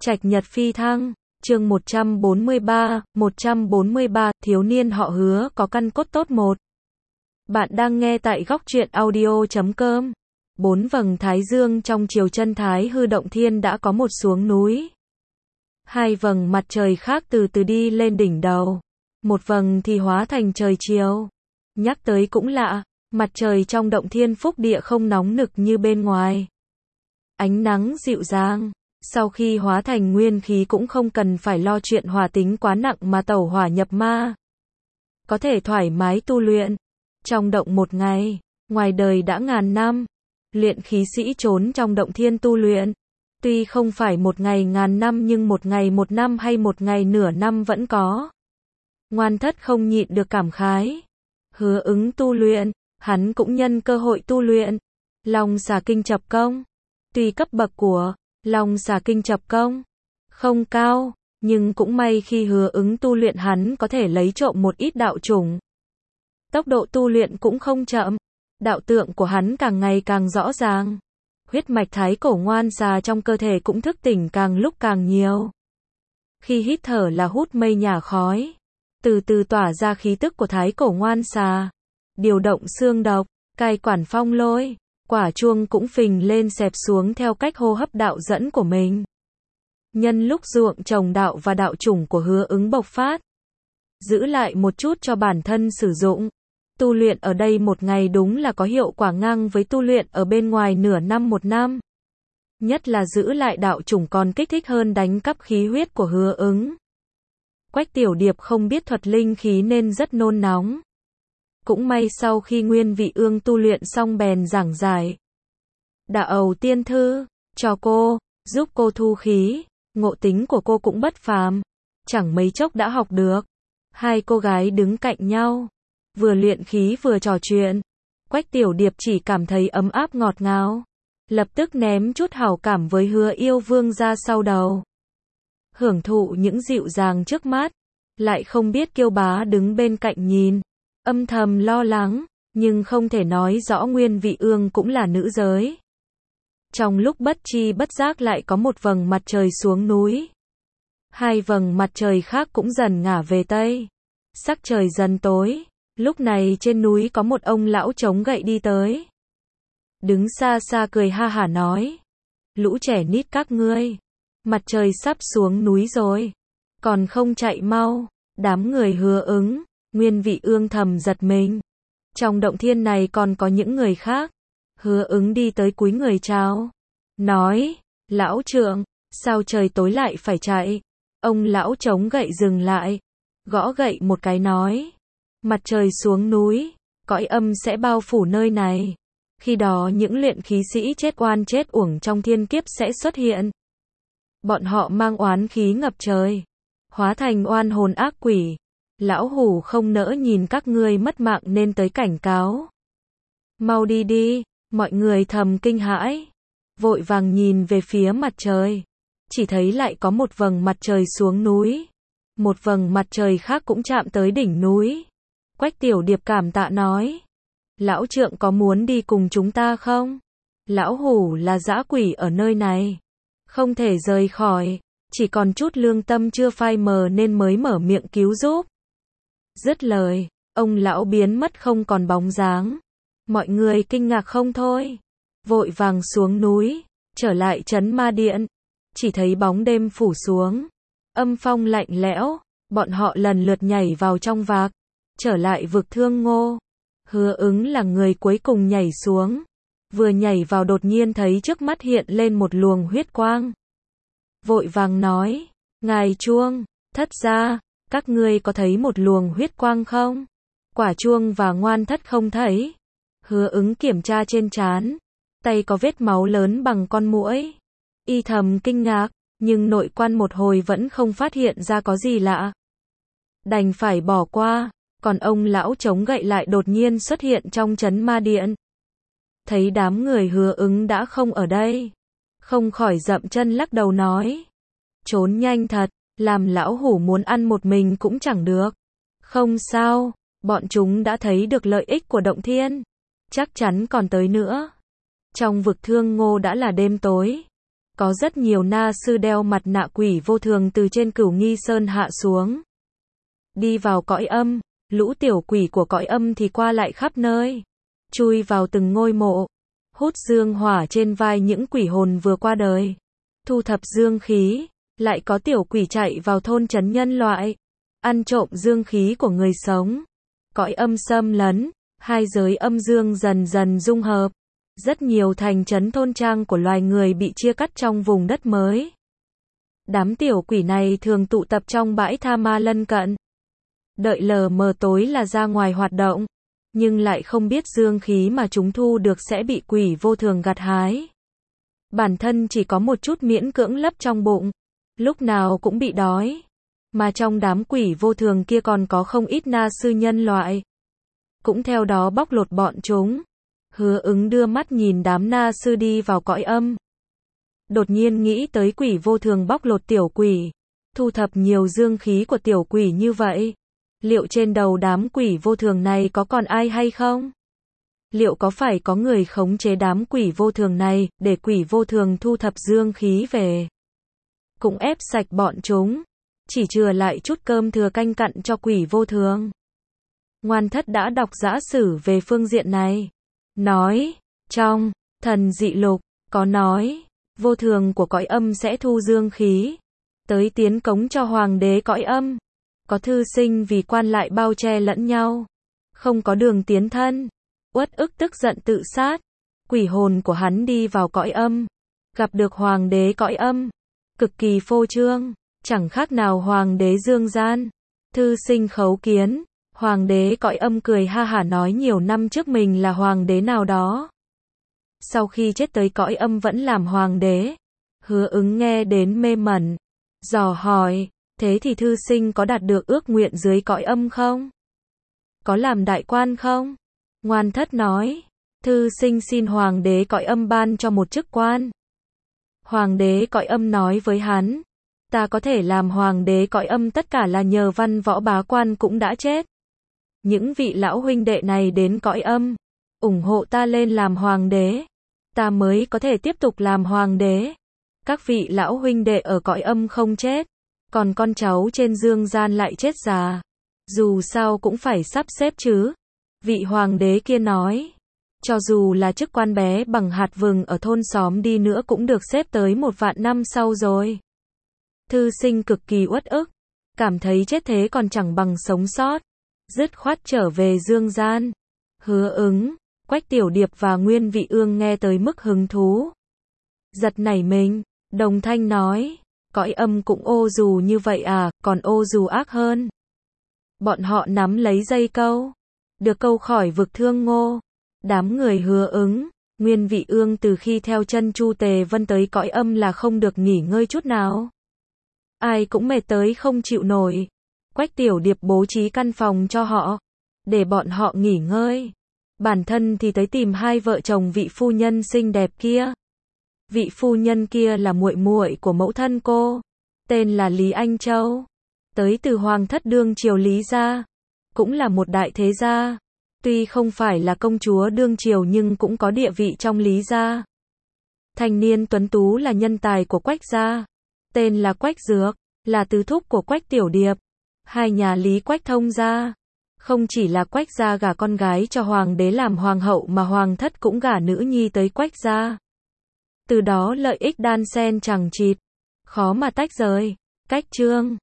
Trạch Nhật phi thăng, chương 143, thiếu niên họ Hứa có căn cốt tốt một. Bạn đang nghe tại góc truyện audio.com. 4 vầng thái dương trong chiều chân Thái Hư Động Thiên đã có một xuống núi. 2 vầng mặt trời khác từ từ đi lên đỉnh đầu. Một vầng thì hóa thành trời chiều. Nhắc tới cũng lạ, mặt trời trong động thiên phúc địa không nóng nực như bên ngoài. Ánh nắng dịu dàng. Sau khi hóa thành nguyên khí cũng không cần phải lo chuyện hỏa tính quá nặng mà tẩu hỏa nhập ma. Có thể thoải mái tu luyện. Trong động một ngày, ngoài đời đã ngàn năm. Luyện khí sĩ trốn trong động thiên tu luyện. Tuy không phải một ngày ngàn năm nhưng một ngày một năm hay một ngày nửa năm vẫn có. Ngoan Thất không nhịn được cảm khái. Hứa Ứng tu luyện, hắn cũng nhân cơ hội tu luyện. Long xà kinh chập công. Tuy cấp bậc của Long xà kinh chập công không cao, nhưng cũng may khi Hứa Ứng tu luyện hắn có thể lấy trộm một ít đạo chủng. Tốc độ tu luyện cũng không chậm, đạo tượng của hắn càng ngày càng rõ ràng. Huyết mạch thái cổ ngoan xà trong cơ thể cũng thức tỉnh càng lúc càng nhiều. Khi hít thở là hút mây nhả khói, từ từ tỏa ra khí tức của thái cổ ngoan xà. Điều động xương độc, cai quản phong lôi. Quả chuông cũng phình lên xẹp xuống theo cách hô hấp đạo dẫn của mình. Nhân lúc ruộng trồng đạo và đạo chủng của Hứa Ứng bộc phát, giữ lại một chút cho bản thân sử dụng. Tu luyện ở đây một ngày đúng là có hiệu quả ngang với tu luyện ở bên ngoài nửa năm một năm. Nhất là giữ lại đạo chủng còn kích thích hơn đánh cắp khí huyết của Hứa Ứng. Quách Tiểu Điệp không biết thuật linh khí nên rất nôn nóng. Cũng may sau khi Nguyên Vị Ương tu luyện xong bèn giảng giải. Đạo Ầu tiên thư, cho cô, giúp cô thu khí, ngộ tính của cô cũng bất phàm. Chẳng mấy chốc đã học được. Hai cô gái đứng cạnh nhau, vừa luyện khí vừa trò chuyện. Quách Tiểu Điệp chỉ cảm thấy ấm áp ngọt ngào. Lập tức ném chút hảo cảm với Hứa Yêu Vương ra sau đầu. Hưởng thụ những dịu dàng trước mắt, lại không biết Kiêu Bá đứng bên cạnh nhìn. Âm thầm lo lắng, nhưng không thể nói rõ Nguyên Vị Ương cũng là nữ giới. Trong lúc bất chi bất giác lại có một vầng mặt trời xuống núi. 2 vầng mặt trời khác cũng dần ngả về tây. Sắc trời dần tối, lúc này trên núi có một ông lão chống gậy đi tới. Đứng xa xa cười ha hả nói. Lũ trẻ nít các ngươi, mặt trời sắp xuống núi rồi, còn không chạy mau. Đám người Hứa Ứng, Nguyên Vị Ương thầm giật mình. Trong động thiên này còn có những người khác. Hứa Ứng đi tới cúi người chào. Nói, lão trượng, sao trời tối lại phải chạy? Ông lão chống gậy dừng lại. Gõ gậy một cái nói. Mặt trời xuống núi, cõi âm sẽ bao phủ nơi này. Khi đó những luyện khí sĩ chết oan chết uổng trong thiên kiếp sẽ xuất hiện. Bọn họ mang oán khí ngập trời, hóa thành oan hồn ác quỷ. Lão hủ không nỡ nhìn các ngươi mất mạng nên tới cảnh cáo. Mau đi đi, mọi người thầm kinh hãi. Vội vàng nhìn về phía mặt trời. Chỉ thấy lại có một vầng mặt trời xuống núi. Một vầng mặt trời khác cũng chạm tới đỉnh núi. Quách Tiểu Điệp cảm tạ nói. Lão trượng có muốn đi cùng chúng ta không? Lão hủ là dã quỷ ở nơi này, không thể rời khỏi. Chỉ còn chút lương tâm chưa phai mờ nên mới mở miệng cứu giúp. Dứt lời, ông lão biến mất không còn bóng dáng. Mọi người kinh ngạc không thôi. Vội vàng xuống núi, trở lại trấn Ma Điện. Chỉ thấy bóng đêm phủ xuống. Âm phong lạnh lẽo, bọn họ lần lượt nhảy vào trong vạc. Trở lại vực Thương Ngô. Hứa Ứng là người cuối cùng nhảy xuống. Vừa nhảy vào đột nhiên thấy trước mắt hiện lên một luồng huyết quang. Vội vàng nói, ngài Chuông, Thất gia, các ngươi có thấy một luồng huyết quang không? Quả Chuông và Ngoan Thất không thấy. Hứa Ứng kiểm tra trên trán, tay có vết máu lớn bằng con muỗi. Y thầm kinh ngạc, nhưng nội quan một hồi vẫn không phát hiện ra có gì lạ. Đành phải bỏ qua, còn ông lão chống gậy lại đột nhiên xuất hiện trong trấn Ma Điện. Thấy đám người Hứa Ứng đã không ở đây, không khỏi dậm chân lắc đầu nói. Trốn nhanh thật, làm lão hủ muốn ăn một mình cũng chẳng được. Không sao, bọn chúng đã thấy được lợi ích của động thiên, chắc chắn còn tới nữa. Trong vực Thương Ngô đã là đêm tối, Có rất nhiều na sư đeo mặt nạ quỷ vô thường từ trên Cửu Nghi Sơn hạ xuống. Đi vào cõi âm, lũ tiểu quỷ của cõi âm thì qua lại khắp nơi. Chui vào từng ngôi mộ. Hút dương hỏa trên vai những quỷ hồn vừa qua đời. Thu thập dương khí. Lại có tiểu quỷ chạy vào thôn trấn nhân loại. Ăn trộm dương khí của người sống. Cõi âm xâm lấn. Hai giới âm dương dần dần dung hợp. Rất nhiều thành trấn thôn trang của loài người bị chia cắt trong vùng đất mới. Đám tiểu quỷ này thường tụ tập trong bãi tha ma lân cận. Đợi lờ mờ tối là ra ngoài hoạt động. Nhưng lại không biết dương khí mà chúng thu được sẽ bị quỷ vô thường gặt hái. Bản thân chỉ có một chút miễn cưỡng lấp trong bụng. Lúc nào cũng bị đói. Mà trong đám quỷ vô thường kia còn có không ít na sư nhân loại. Cũng theo đó bóc lột bọn chúng. Hứa Ứng đưa mắt nhìn đám na sư đi vào cõi âm. Đột nhiên nghĩ tới quỷ vô thường bóc lột tiểu quỷ. Thu thập nhiều dương khí của tiểu quỷ như vậy. Liệu trên đầu đám quỷ vô thường này có còn ai hay không? Liệu có phải có người khống chế đám quỷ vô thường này, để quỷ vô thường thu thập dương khí về? Cũng ép sạch bọn chúng. Chỉ chừa lại chút cơm thừa canh cặn cho quỷ vô thường. Ngoan Thất đã đọc giả sử về phương diện này. Nói, trong thần dị lục, có nói, vô thường của cõi âm sẽ thu dương khí. Tới tiến cống cho hoàng đế cõi âm. Có thư sinh vì quan lại bao che lẫn nhau. Không có đường tiến thân. Uất ức tức giận tự sát. Quỷ hồn của hắn đi vào cõi âm. Gặp được hoàng đế cõi âm. Cực kỳ phô trương. Chẳng khác nào hoàng đế dương gian. Thư sinh khấu kiến. Hoàng đế cõi âm cười ha hả nói nhiều năm trước mình là hoàng đế nào đó. Sau khi chết tới cõi âm vẫn làm hoàng đế. Hứa Ứng nghe đến mê mẩn. Dò hỏi, thế thì thư sinh có đạt được ước nguyện dưới cõi âm không? Có làm đại quan không? Ngoan Thất nói, thư sinh xin hoàng đế cõi âm ban cho một chức quan. Hoàng đế cõi âm nói với hắn, ta có thể làm hoàng đế cõi âm tất cả là nhờ văn võ bá quan cũng đã chết. Những vị lão huynh đệ này đến cõi âm, ủng hộ ta lên làm hoàng đế. Ta mới có thể tiếp tục làm hoàng đế. Các vị lão huynh đệ ở cõi âm không chết. Còn con cháu trên dương gian lại chết già. Dù sao cũng phải sắp xếp chứ. Vị hoàng đế kia nói. Cho dù là chức quan bé bằng hạt vừng ở thôn xóm đi nữa cũng được xếp tới 1 vạn năm sau rồi. Thư sinh cực kỳ uất ức. Cảm thấy chết thế còn chẳng bằng sống sót. Dứt khoát trở về dương gian. Hứa Ứng, Quách Tiểu Điệp và Nguyên Vị Ương nghe tới mức hứng thú. Giật nảy mình, đồng thanh nói. Cõi âm cũng ô dù như vậy à, còn ô dù ác hơn. Bọn họ nắm lấy dây câu. Được câu khỏi vực Thương Ngô. Đám người Hứa Ứng, Nguyên Vị Ương từ khi theo chân Chu Tề Vân tới cõi âm là không được nghỉ ngơi chút nào. Ai cũng mệt tới không chịu nổi. Quách Tiểu Điệp bố trí căn phòng cho họ, để bọn họ nghỉ ngơi. Bản thân thì tới tìm hai vợ chồng vị phu nhân xinh đẹp kia. Vị phu nhân kia là muội muội của mẫu thân cô, tên là Lý Anh Châu, tới từ Hoàng thất đương triều Lý gia, cũng là một đại thế gia. Tuy không phải là công chúa đương triều nhưng cũng có địa vị trong Lý gia. Thanh niên tuấn tú là nhân tài của Quách gia, tên là Quách Dược, là tứ thúc của Quách Tiểu Điệp. Hai nhà Lý Quách thông gia. Không chỉ là Quách gia gả con gái cho hoàng đế làm hoàng hậu mà hoàng thất cũng gả nữ nhi tới Quách gia. Từ đó lợi ích đan xen chằng chịt, khó mà tách rời. Cách chương